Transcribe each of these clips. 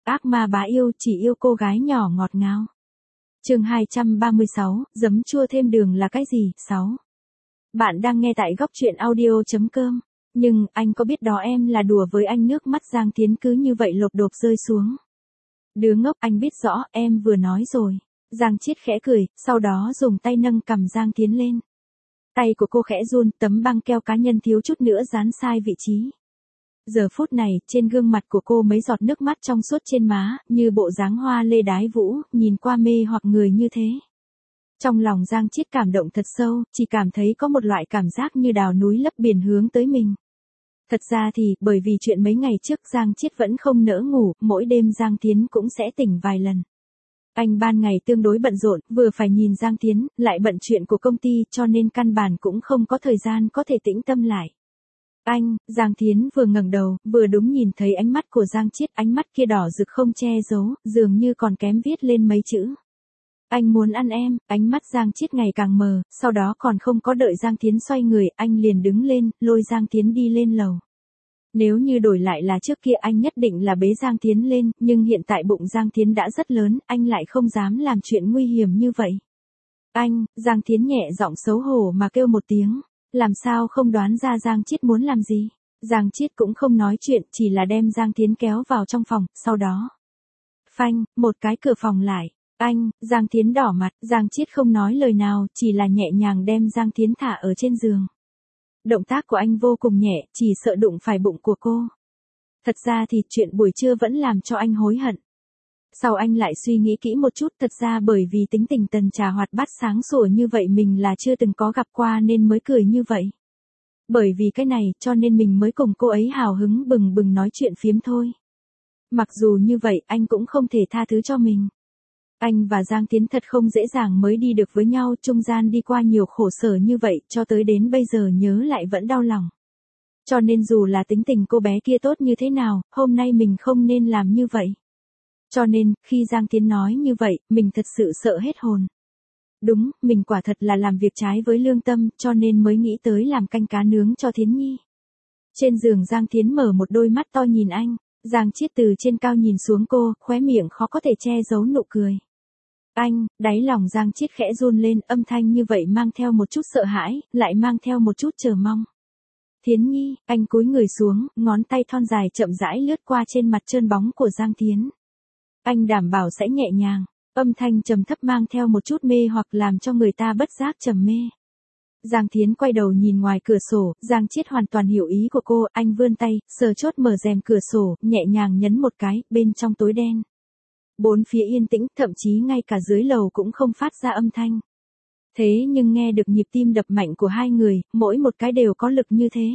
ác ma bá yêu chỉ yêu cô gái nhỏ ngọt ngào. Chương 236, giấm chua thêm đường là cái gì? 6. Bạn đang nghe tại góc truyện audio.com. Nhưng, anh có biết đó em là đùa với anh, nước mắt Giang Tiến cứ như vậy lộp độp rơi xuống. Đứa ngốc, anh biết rõ, em vừa nói rồi. Giang Chiết khẽ cười, sau đó dùng tay nâng cằm Giang Tiến lên. Tay của cô khẽ run, tấm băng keo cá nhân thiếu chút nữa dán sai vị trí. Giờ phút này, trên gương mặt của cô mấy giọt nước mắt trong suốt trên má, như bộ dáng hoa lê đái vũ, nhìn qua mê hoặc người như thế. Trong lòng Giang Chiết cảm động thật sâu, chỉ cảm thấy có một loại cảm giác như đào núi lấp biển hướng tới mình. Thật ra thì, bởi vì chuyện mấy ngày trước Giang Chiết vẫn không nỡ ngủ, mỗi đêm Giang Tiến cũng sẽ tỉnh vài lần. Anh ban ngày tương đối bận rộn, vừa phải nhìn Giang Tiến, lại bận chuyện của công ty cho nên căn bản cũng không có thời gian có thể tĩnh tâm lại. Giang Tiến vừa ngẩng đầu, vừa đúng nhìn thấy ánh mắt của Giang Chiết, ánh mắt kia đỏ rực không che giấu, dường như còn kém viết lên mấy chữ. Anh muốn ăn em, ánh mắt Giang Chiết ngày càng mờ, sau đó còn không có đợi Giang Tiến xoay người, anh liền đứng lên, lôi Giang Tiến đi lên lầu. Nếu như đổi lại là trước kia anh nhất định là bế Giang Tiến lên, nhưng hiện tại bụng Giang Tiến đã rất lớn, anh lại không dám làm chuyện nguy hiểm như vậy. Giang Tiến nhẹ giọng xấu hổ mà kêu một tiếng. Làm sao không đoán ra Giang Chiết muốn làm gì? Giang Chiết cũng không nói chuyện, chỉ là đem Giang Tiến kéo vào trong phòng, sau đó. Phanh, một cái cửa phòng lại. Giang Tiến đỏ mặt, Giang Chiết không nói lời nào, chỉ là nhẹ nhàng đem Giang Tiến thả ở trên giường. Động tác của anh vô cùng nhẹ, chỉ sợ đụng phải bụng của cô. Thật ra thì chuyện buổi trưa vẫn làm cho anh hối hận. Sau anh lại suy nghĩ kỹ một chút, thật ra bởi vì tính tình Tần Trà hoạt bát sáng sủa như vậy mình là chưa từng có gặp qua nên mới cười như vậy. Bởi vì cái này cho nên mình mới cùng cô ấy hào hứng bừng bừng nói chuyện phiếm thôi. Mặc dù như vậy anh cũng không thể tha thứ cho mình. Anh và Giang Tiến thật không dễ dàng mới đi được với nhau, trung gian đi qua nhiều khổ sở như vậy, cho tới đến bây giờ nhớ lại vẫn đau lòng. Cho nên dù là tính tình cô bé kia tốt như thế nào, hôm nay mình không nên làm như vậy. Cho nên, khi Giang Tiến nói như vậy, mình thật sự sợ hết hồn. Đúng, mình quả thật là làm việc trái với lương tâm, cho nên mới nghĩ tới làm canh cá nướng cho Thiến Nhi. Trên giường Giang Tiến mở một đôi mắt to nhìn anh, Giang Chiết từ trên cao nhìn xuống cô, khóe miệng khó có thể che giấu nụ cười. Đáy lòng Giang Chiết khẽ run lên, âm thanh như vậy mang theo một chút sợ hãi, lại mang theo một chút chờ mong. Thiến Nhi, anh cúi người xuống, ngón tay thon dài chậm rãi lướt qua trên mặt trơn bóng của Giang Tiến. Anh đảm bảo sẽ nhẹ nhàng, âm thanh trầm thấp mang theo một chút mê hoặc làm cho người ta bất giác trầm mê. Giang Tiến quay đầu nhìn ngoài cửa sổ, Giang Chiết hoàn toàn hiểu ý của cô, anh vươn tay, sờ chốt mở rèm cửa sổ, nhẹ nhàng nhấn một cái, bên trong tối đen. Bốn phía yên tĩnh, thậm chí ngay cả dưới lầu cũng không phát ra âm thanh. Thế nhưng nghe được nhịp tim đập mạnh của hai người, mỗi một cái đều có lực như thế.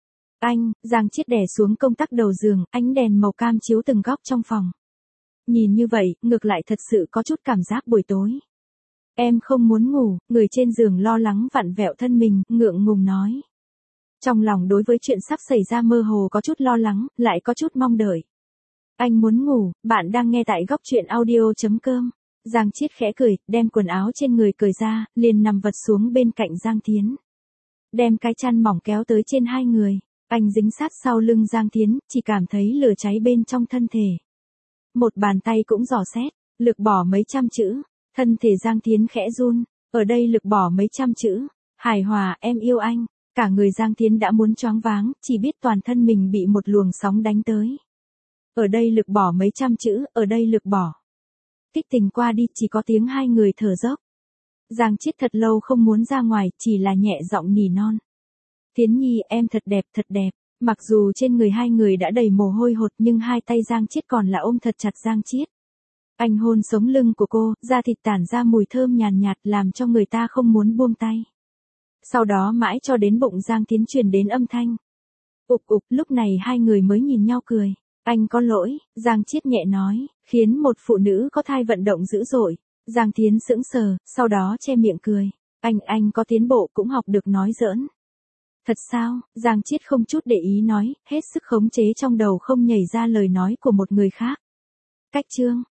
Giang Chiết đè xuống công tắc đầu giường, ánh đèn màu cam chiếu từng góc trong phòng. Nhìn như vậy, ngược lại thật sự có chút cảm giác buổi tối. Em không muốn ngủ, người trên giường lo lắng vặn vẹo thân mình, ngượng ngùng nói. Trong lòng đối với chuyện sắp xảy ra mơ hồ có chút lo lắng, lại có chút mong đợi. Anh muốn ngủ, bạn đang nghe tại góc truyện audio.com. Giang Chiết khẽ cười, đem quần áo trên người cởi ra, liền nằm vật xuống bên cạnh Giang Tiến. Đem cái chăn mỏng kéo tới trên hai người, anh dính sát sau lưng Giang Tiến, chỉ cảm thấy lửa cháy bên trong thân thể. Một bàn tay cũng dò xét, lược bỏ mấy trăm chữ, thân thể Giang Tiến khẽ run, ở đây lược bỏ mấy trăm chữ, hài hòa, em yêu anh, cả người Giang Tiến đã muốn choáng váng, chỉ biết toàn thân mình bị một luồng sóng đánh tới. Ở đây lược bỏ mấy trăm chữ, ở đây lược bỏ. Kích tình qua đi, chỉ có tiếng hai người thở dốc. Giang Chiết thật lâu không muốn ra ngoài, chỉ là nhẹ giọng nỉ non. Thiến Nhi, em thật đẹp, thật đẹp. Mặc dù trên người hai người đã đầy mồ hôi hột nhưng hai tay Giang Chiết còn là ôm thật chặt Giang Chiết. Anh hôn sống lưng của cô, da thịt tản ra mùi thơm nhàn nhạt làm cho người ta không muốn buông tay. Sau đó mãi cho đến bụng Giang Tiến truyền đến âm thanh. Ục ục, lúc này hai người mới nhìn nhau cười. Anh có lỗi, Giang Chiết nhẹ nói, khiến một phụ nữ có thai vận động dữ dội. Giang Tiến sững sờ, sau đó che miệng cười. Anh có tiến bộ cũng học được nói giỡn. Thật sao? Giang Chiết không chút để ý nói, hết sức khống chế trong đầu không nhảy ra lời nói của một người khác. Cách chương.